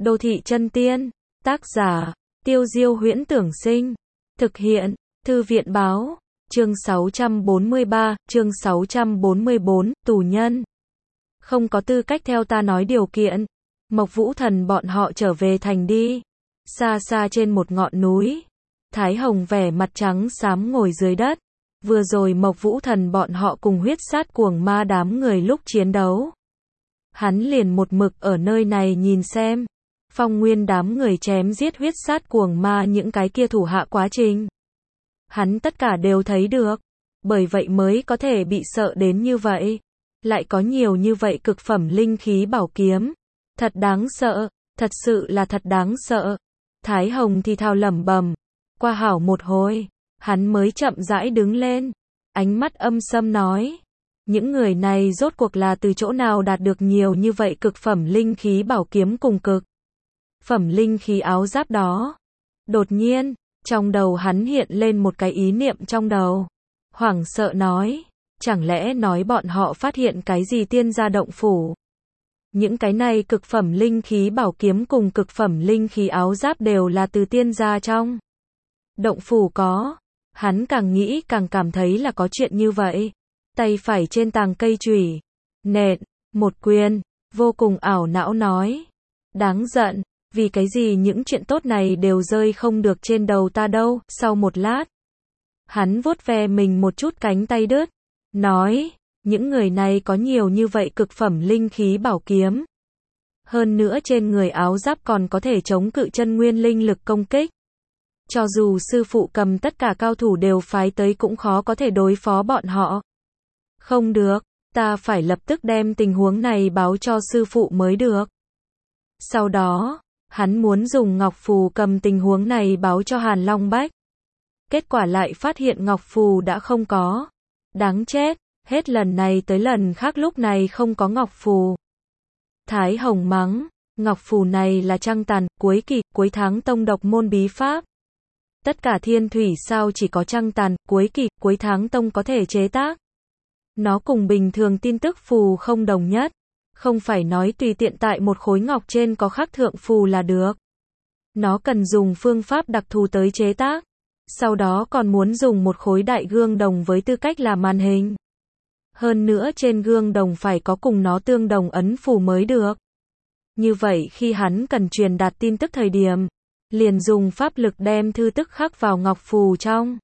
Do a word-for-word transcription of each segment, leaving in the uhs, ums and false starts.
Đô thị chân tiên. Tác giả, Tiêu Diêu Huyễn Tưởng Sinh. Thực hiện, Thư viện báo. Chương sáu trăm bốn mươi ba, chương sáu trăm bốn mươi bốn, tù nhân. Không có tư cách theo ta nói điều kiện. Mộc Vũ Thần bọn họ trở về thành đi. Xa xa trên một ngọn núi. Thái Hồng vẻ mặt trắng xám ngồi dưới đất. Vừa rồi Mộc Vũ Thần bọn họ cùng huyết sát cuồng ma đám người lúc chiến đấu. Hắn liền một mực ở nơi này nhìn xem. Phong Nguyên đám người chém giết huyết sát cuồng ma những cái kia thủ hạ quá trình. Hắn tất cả đều thấy được. Bởi vậy mới có thể bị sợ đến như vậy. Lại có nhiều như vậy cực phẩm linh khí bảo kiếm. Thật đáng sợ, thật sự là thật đáng sợ. Thái Hồng thì thào lẩm bẩm. Qua hảo một hồi, hắn mới chậm rãi đứng lên. Ánh mắt âm sâm nói. Những người này rốt cuộc là từ chỗ nào đạt được nhiều như vậy cực phẩm linh khí bảo kiếm cùng cực phẩm linh khí áo giáp đó. Đột nhiên, trong đầu hắn hiện lên một cái ý niệm trong đầu. Hoảng sợ nói, chẳng lẽ nói bọn họ phát hiện cái gì tiên gia động phủ. Những cái này cực phẩm linh khí bảo kiếm cùng cực phẩm linh khí áo giáp đều là từ tiên gia trong động phủ có. Hắn càng nghĩ càng cảm thấy là có chuyện như vậy. Tay phải trên tàng cây chùy nện một quyền, vô cùng ảo não nói. Đáng giận, vì cái gì những chuyện tốt này đều rơi không được trên đầu ta đâu. Sau một lát, hắn vuốt ve mình một chút cánh tay đứt, nói, những người này có nhiều như vậy cực phẩm linh khí bảo kiếm. Hơn nữa trên người áo giáp còn có thể chống cự chân nguyên linh lực công kích. Cho dù sư phụ cầm tất cả cao thủ đều phái tới cũng khó có thể đối phó bọn họ. Không được, ta phải lập tức đem tình huống này báo cho sư phụ mới được. Sau đó, hắn muốn dùng ngọc phù cầm tình huống này báo cho Hàn Long Bách. Kết quả lại phát hiện ngọc phù đã không có. Đáng chết, hết lần này tới lần khác lúc này không có ngọc phù. Thái Hồng mắng, ngọc phù này là Trăng Tàn, cuối kỳ, cuối tháng tông độc môn bí pháp. Tất cả thiên thủy sao chỉ có Trăng Tàn, cuối kỳ, cuối tháng tông có thể chế tác. Nó cùng bình thường tin tức phù không đồng nhất. Không phải nói tùy tiện tại một khối ngọc trên có khắc thượng phù là được. Nó cần dùng phương pháp đặc thù tới chế tác. Sau đó còn muốn dùng một khối đại gương đồng với tư cách là màn hình. Hơn nữa trên gương đồng phải có cùng nó tương đồng ấn phù mới được. Như vậy khi hắn cần truyền đạt tin tức thời điểm, liền dùng pháp lực đem thư tức khắc vào ngọc phù trong.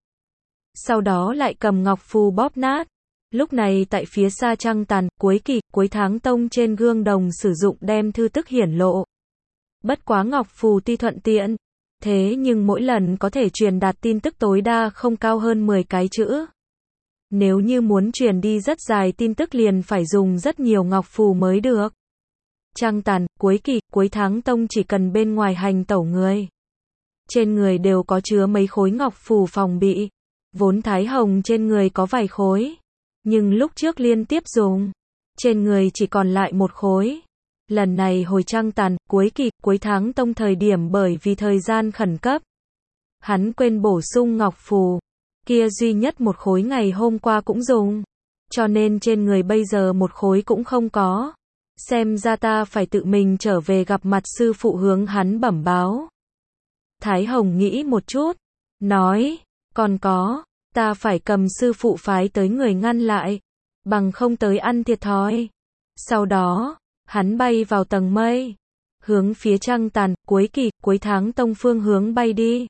Sau đó lại cầm ngọc phù bóp nát. Lúc này tại phía xa Trăng Tàn, cuối kỳ, cuối tháng tông trên gương đồng sử dụng đem thư tức hiển lộ. Bất quá ngọc phù tuy thuận tiện, thế nhưng mỗi lần có thể truyền đạt tin tức tối đa không cao hơn mười cái chữ. Nếu như muốn truyền đi rất dài tin tức liền phải dùng rất nhiều ngọc phù mới được. Trăng Tàn, cuối kỳ, cuối tháng tông chỉ cần bên ngoài hành tẩu người. Trên người đều có chứa mấy khối ngọc phù phòng bị. Vốn Thái Hồng trên người có vài khối. Nhưng lúc trước liên tiếp dùng, trên người chỉ còn lại một khối. Lần này hồi Trăng Tàn, cuối kỳ, cuối tháng tông thời điểm bởi vì thời gian khẩn cấp. Hắn quên bổ sung ngọc phù. Kia duy nhất một khối ngày hôm qua cũng dùng. Cho nên trên người bây giờ một khối cũng không có. Xem ra ta phải tự mình trở về gặp mặt sư phụ hướng hắn bẩm báo. Thái Hồng nghĩ một chút. Nói, còn có. Ta phải cầm sư phụ phái tới người ngăn lại. Bằng không tới ăn thiệt thòi. Sau đó, hắn bay vào tầng mây. Hướng phía Trăng Tàn, cuối kỳ, cuối tháng tông phương hướng bay đi.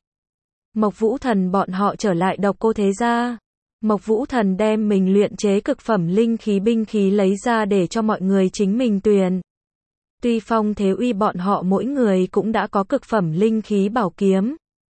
Mộc Vũ Thần bọn họ trở lại Độc Cô thế gia. Mộc Vũ Thần đem mình luyện chế cực phẩm linh khí binh khí lấy ra để cho mọi người chính mình tuyển. Tuy Phong Thế Uy bọn họ mỗi người cũng đã có cực phẩm linh khí bảo kiếm.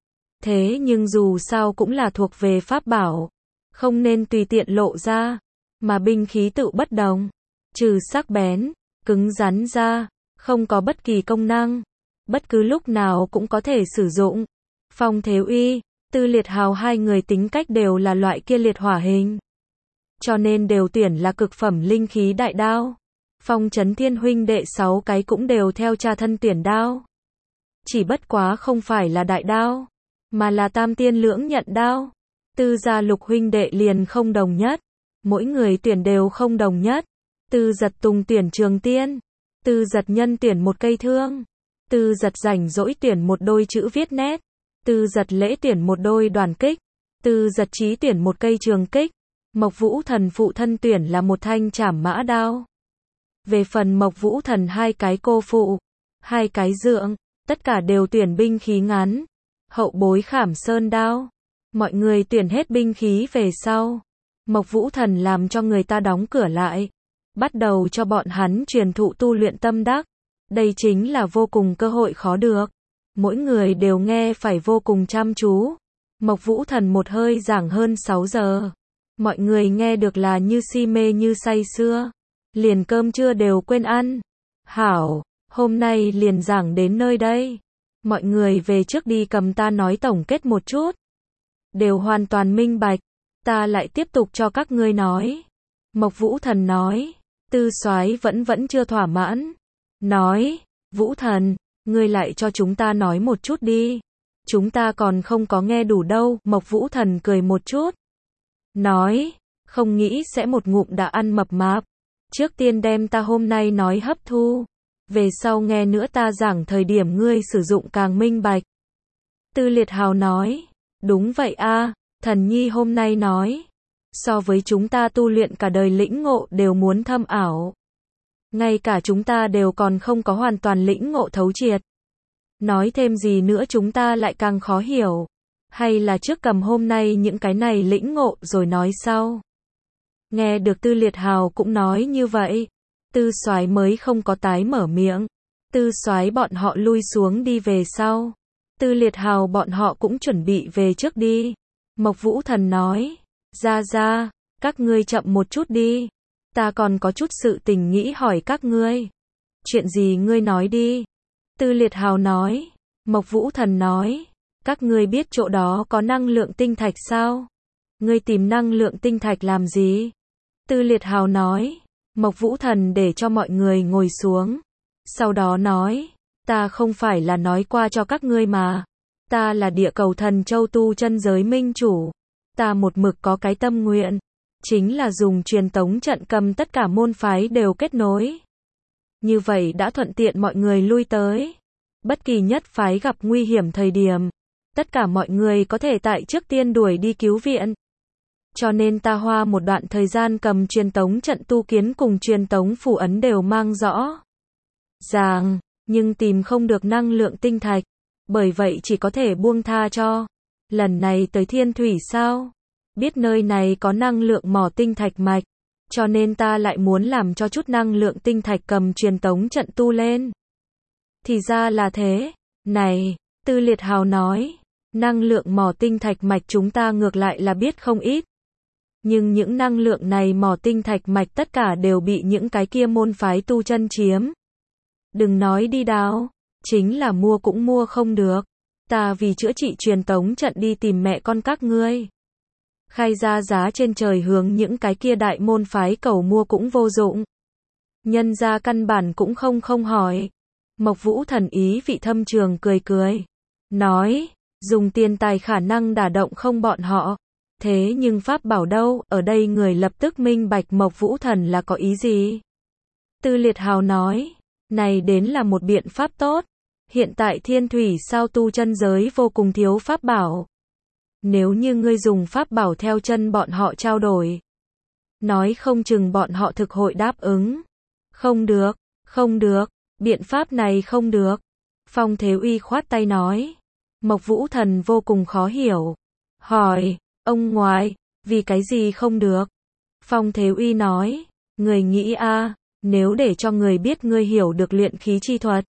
Thế nhưng dù sao cũng là thuộc về pháp bảo. Không nên tùy tiện lộ ra. Mà binh khí tự bất đồng. Trừ sắc bén, cứng rắn ra. Không có bất kỳ công năng. Bất cứ lúc nào cũng có thể sử dụng. Phong Thế Uy, Tư Liệt Hào hai người tính cách đều là loại kia liệt hỏa hình. Cho nên đều tuyển là cực phẩm linh khí đại đao. Phong Chấn Thiên huynh đệ sáu cái cũng đều theo cha thân tuyển đao. Chỉ bất quá không phải là đại đao. Mà là tam tiên lưỡng nhận đao. Tư gia Lục huynh đệ liền không đồng nhất. Mỗi người tuyển đều không đồng nhất. Tư Giật Tùng tuyển trường tiên. Tư Giật Nhân tuyển một cây thương. Tư Giật rảnh rỗi tuyển một đôi chữ viết nét. Tư Giật lễ tuyển một đôi đoàn kích. Tư Giật chí tuyển một cây trường kích. Mộc Vũ Thần phụ thân tuyển là một thanh trảm mã đao. Về phần Mộc Vũ Thần hai cái cô phụ, hai cái dượng, tất cả đều tuyển binh khí ngắn. Hậu bối khảm sơn đao. Mọi người tuyển hết binh khí về sau. Mộc Vũ Thần làm cho người ta đóng cửa lại. Bắt đầu cho bọn hắn truyền thụ tu luyện tâm đắc. Đây chính là vô cùng cơ hội khó được. Mỗi người đều nghe phải vô cùng chăm chú. Mộc Vũ Thần một hơi giảng hơn sáu giờ. Mọi người nghe được là như si mê như say sưa. Liền cơm trưa đều quên ăn. Hảo, hôm nay liền giảng đến nơi đây. Mọi người về trước đi, cầm ta nói tổng kết một chút. Đều hoàn toàn minh bạch. Ta lại tiếp tục cho các ngươi nói. Mộc Vũ Thần nói. Tư Soái vẫn vẫn chưa thỏa mãn. Nói, Vũ Thần, ngươi lại cho chúng ta nói một chút đi. Chúng ta còn không có nghe đủ đâu. Mộc Vũ Thần cười một chút. Nói, không nghĩ sẽ một ngụm đã ăn mập mạp. Trước tiên đem ta hôm nay nói hấp thu. Về sau nghe nữa ta giảng thời điểm ngươi sử dụng càng minh bạch. Tư Liệt Hào nói, đúng vậy a, Thần Nhi hôm nay nói. So với chúng ta tu luyện cả đời lĩnh ngộ đều muốn thâm ảo. Ngay cả chúng ta đều còn không có hoàn toàn lĩnh ngộ thấu triệt. Nói thêm gì nữa chúng ta lại càng khó hiểu. Hay là trước cầm hôm nay những cái này lĩnh ngộ rồi nói sau. Nghe được Tư Liệt Hào cũng nói như vậy. Tư Soái mới không có tái mở miệng. Tư Soái bọn họ lui xuống đi về sau. Tư Liệt Hào bọn họ cũng chuẩn bị về trước đi. Mộc Vũ Thần nói. Ra ra, các ngươi chậm một chút đi. Ta còn có chút sự tình nghĩ hỏi các ngươi. Chuyện gì ngươi nói đi. Tư Liệt Hào nói. Mộc Vũ Thần nói. Các ngươi biết chỗ đó có năng lượng tinh thạch sao? Ngươi tìm năng lượng tinh thạch làm gì? Tư Liệt Hào nói. Mộc Vũ Thần để cho mọi người ngồi xuống. Sau đó nói. Ta không phải là nói qua cho các ngươi mà. Ta là địa cầu thần châu tu chân giới minh chủ. Ta một mực có cái tâm nguyện. Chính là dùng truyền tống trận cầm tất cả môn phái đều kết nối. Như vậy đã thuận tiện mọi người lui tới. Bất kỳ nhất phái gặp nguy hiểm thời điểm. Tất cả mọi người có thể tại trước tiên đuổi đi cứu viện. Cho nên ta hoa một đoạn thời gian cầm truyền tống trận tu kiến cùng truyền tống phù ấn đều mang rõ ràng, nhưng tìm không được năng lượng tinh thạch. Bởi vậy chỉ có thể buông tha cho. Lần này tới Thiên Thủy sao? Biết nơi này có năng lượng mỏ tinh thạch mạch. Cho nên ta lại muốn làm cho chút năng lượng tinh thạch cầm truyền tống trận tu lên. Thì ra là thế. Này, Tư Liệt Hào nói. Năng lượng mỏ tinh thạch mạch chúng ta ngược lại là biết không ít. Nhưng những năng lượng này mỏ tinh thạch mạch tất cả đều bị những cái kia môn phái tu chân chiếm. Đừng nói đi đào, chính là mua cũng mua không được. Ta vì chữa trị truyền tống trận đi tìm mẹ con các ngươi. Khai ra giá trên trời hướng những cái kia đại môn phái cầu mua cũng vô dụng. Nhân ra căn bản cũng không không hỏi. Mộc Vũ Thần ý vị thâm trường cười cười. Nói, dùng tiền tài khả năng đả động không bọn họ. Thế nhưng pháp bảo đâu, ở đây người lập tức minh bạch Mộc Vũ Thần là có ý gì. Tư Liệt Hào nói, này đến là một biện pháp tốt. Hiện tại Thiên Thủy sao tu chân giới vô cùng thiếu pháp bảo. Nếu như ngươi dùng pháp bảo theo chân bọn họ trao đổi. Nói không chừng bọn họ thực hội đáp ứng. Không được, không được, biện pháp này không được. Phong Thế Uy khoát tay nói. Mộc Vũ Thần vô cùng khó hiểu. Hỏi, ông ngoại, vì cái gì không được? Phong Thế Uy nói, người nghĩ a, nếu để cho người biết ngươi hiểu được luyện khí chi thuật.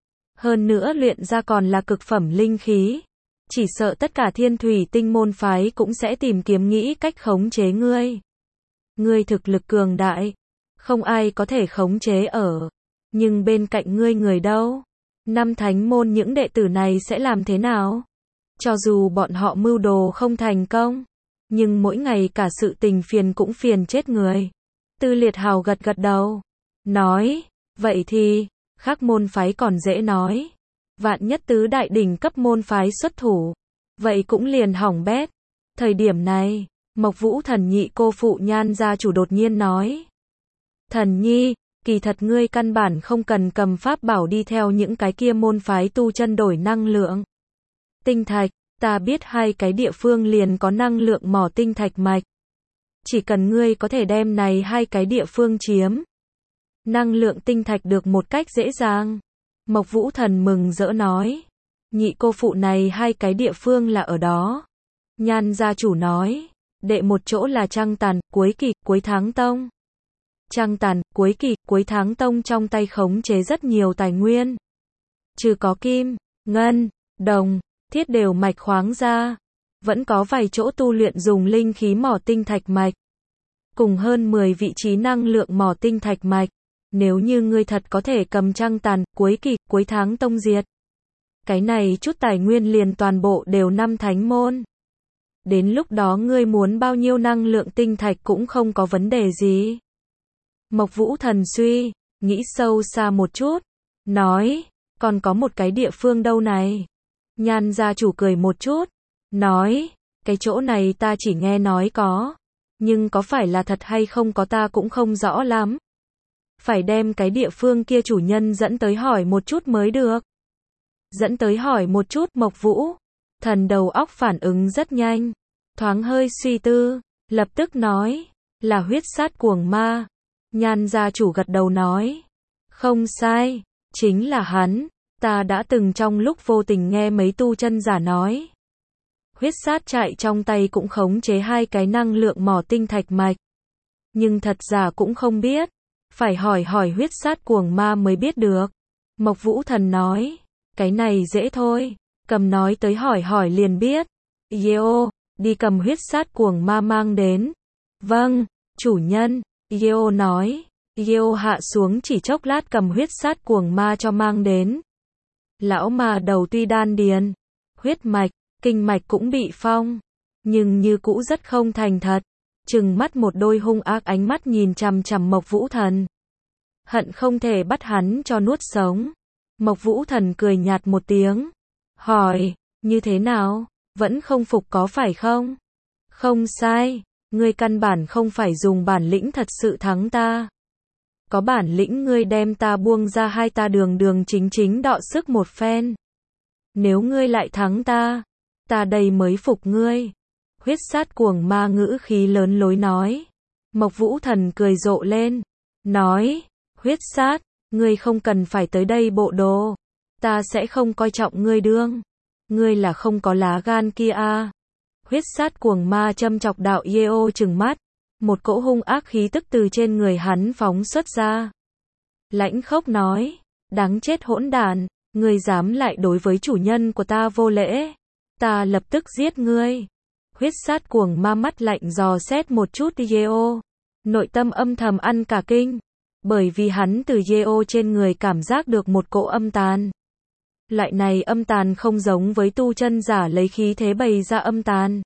Hơn nữa luyện ra còn là cực phẩm linh khí. Chỉ sợ tất cả Thiên Thủy tinh môn phái cũng sẽ tìm kiếm nghĩ cách khống chế ngươi. Ngươi thực lực cường đại. Không ai có thể khống chế ở. Nhưng bên cạnh ngươi người đâu? Năm thánh môn những đệ tử này sẽ làm thế nào? Cho dù bọn họ mưu đồ không thành công. Nhưng mỗi ngày cả sự tình phiền cũng phiền chết người. Tư Liệt Hào gật gật đầu. Nói, vậy thì, khác môn phái còn dễ nói. Vạn nhất tứ đại đỉnh cấp môn phái xuất thủ. Vậy cũng liền hỏng bét. Thời điểm này, Mộc Vũ Thần nhị cô phụ Nhan gia chủ đột nhiên nói. Thần Nhi, Kỳ thật ngươi căn bản không cần cầm pháp bảo đi theo những cái kia môn phái tu chân đổi năng lượng. Tinh thạch, ta biết hai cái địa phương liền có năng lượng mỏ tinh thạch mạch. Chỉ cần ngươi có thể đem này hai cái địa phương chiếm năng lượng tinh thạch được một cách dễ dàng. Mộc Vũ Thần mừng rỡ nói. Nhị cô phụ này hai cái địa phương là ở đó. Nhan gia chủ nói. Đệ một chỗ là Trăng Tàn, cuối kỳ, cuối tháng tông. Trăng Tàn, cuối kỳ, cuối tháng tông trong tay khống chế rất nhiều tài nguyên. Trừ có kim, ngân, đồng, thiết đều mạch khoáng ra. Vẫn có vài chỗ tu luyện dùng linh khí mỏ tinh thạch mạch. Cùng hơn mười vị trí năng lượng mỏ tinh thạch mạch. Nếu như ngươi thật có thể cầm Trăng Tàn, cuối kỳ, cuối tháng tông diệt. Cái này chút tài nguyên liền toàn bộ đều năm thánh môn. Đến lúc đó ngươi muốn bao nhiêu năng lượng tinh thạch cũng không có vấn đề gì. Mộc Vũ Thần suy, nghĩ sâu xa một chút. Nói, còn có một cái địa phương đâu này. Nhan gia chủ cười một chút. Nói, cái chỗ này ta chỉ nghe nói có. Nhưng có phải là thật hay không có ta cũng không rõ lắm. Phải đem cái địa phương kia chủ nhân dẫn tới hỏi một chút mới được. Dẫn tới hỏi một chút. Mộc Vũ Thần đầu óc phản ứng rất nhanh. Thoáng hơi suy tư. Lập tức nói. Là huyết sát cuồng ma. Nhan gia chủ gật đầu nói. Không sai. Chính là hắn. Ta đã từng trong lúc vô tình nghe mấy tu chân giả nói. Huyết sát chạy trong tay cũng khống chế hai cái năng lượng mỏ tinh thạch mạch. Nhưng thật giả cũng không biết. Phải hỏi hỏi huyết sát cuồng ma mới biết được. Mộc Vũ Thần nói. Cái này dễ thôi. Cầm nói tới hỏi hỏi liền biết. Yeo, đi cầm huyết sát cuồng ma mang đến. Vâng, chủ nhân. Yeo nói. Yeo hạ xuống chỉ chốc lát cầm huyết sát cuồng ma cho mang đến. Lão mà đầu tuy đan điền, huyết mạch, kinh mạch cũng bị phong. Nhưng như cũ rất không thành thật. Trừng mắt một đôi hung ác ánh mắt nhìn chằm chằm Mộc Vũ Thần. Hận không thể bắt hắn cho nuốt sống. Mộc Vũ Thần cười nhạt một tiếng. Hỏi, như thế nào? Vẫn không phục có phải không? Không sai, ngươi căn bản không phải dùng bản lĩnh thật sự thắng ta. Có bản lĩnh ngươi đem ta buông ra hai ta đường đường chính chính đọ sức một phen. Nếu ngươi lại thắng ta, ta đây mới phục ngươi. Huyết sát cuồng ma ngữ khí lớn lối nói. Mộc Vũ Thần cười rộ lên. Nói, huyết sát, ngươi không cần phải tới đây bộ đồ. Ta sẽ không coi trọng ngươi đương. Ngươi là không có lá gan kia a. Huyết sát cuồng ma châm chọc đạo Yeo trừng mắt. Một cỗ hung ác khí tức từ trên người hắn phóng xuất ra. Lãnh khốc nói, đáng chết hỗn đản, ngươi dám lại đối với chủ nhân của ta vô lễ. Ta lập tức giết ngươi. Huyết sát cuồng ma mắt lạnh dò xét một chút Yeo. Nội tâm âm thầm ăn cả kinh. Bởi vì hắn từ Yeo trên người cảm giác được một cỗ âm tàn. Loại này âm tàn không giống với tu chân giả lấy khí thế bày ra âm tàn.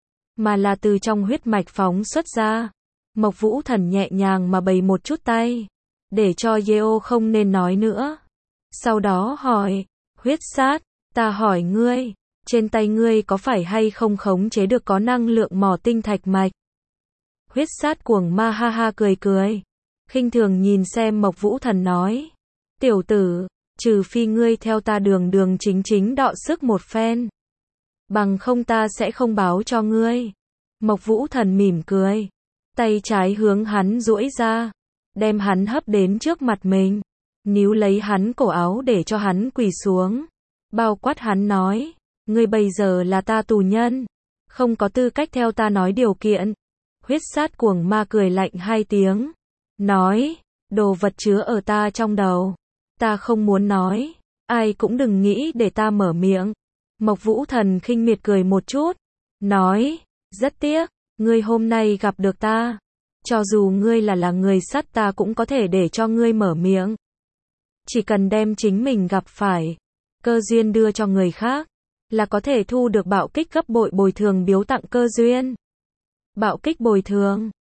Mà là từ trong huyết mạch phóng xuất ra. Mộc Vũ Thần nhẹ nhàng mà bày một chút tay. Để cho Yeo không nên nói nữa. Sau đó hỏi. Huyết sát, ta hỏi ngươi. Trên tay ngươi có phải hay không khống chế được có năng lượng mỏ tinh thạch mạch? Huyết sát cuồng ma ha ha cười cười. Khinh thường nhìn xem Mộc Vũ Thần nói. Tiểu tử, trừ phi ngươi theo ta đường đường chính chính đọ sức một phen. Bằng không ta sẽ không báo cho ngươi. Mộc Vũ Thần mỉm cười. Tay trái hướng hắn duỗi ra. Đem hắn hấp đến trước mặt mình. Níu lấy hắn cổ áo để cho hắn quỳ xuống. Bao quát hắn nói. Ngươi bây giờ là ta tù nhân. Không có tư cách theo ta nói điều kiện. Huyết sát cuồng ma cười lạnh hai tiếng. Nói. Đồ vật chứa ở ta trong đầu. Ta không muốn nói. Ai cũng đừng nghĩ để ta mở miệng. Mộc Vũ Thần khinh miệt cười một chút. Nói. Rất tiếc. Ngươi hôm nay gặp được ta. Cho dù ngươi là là người sắt ta cũng có thể để cho ngươi mở miệng. Chỉ cần đem chính mình gặp phải. Cơ duyên đưa cho người khác. Là có thể thu được bạo kích gấp bội bồi thường biếu tặng cơ duyên. Bạo kích bồi thường.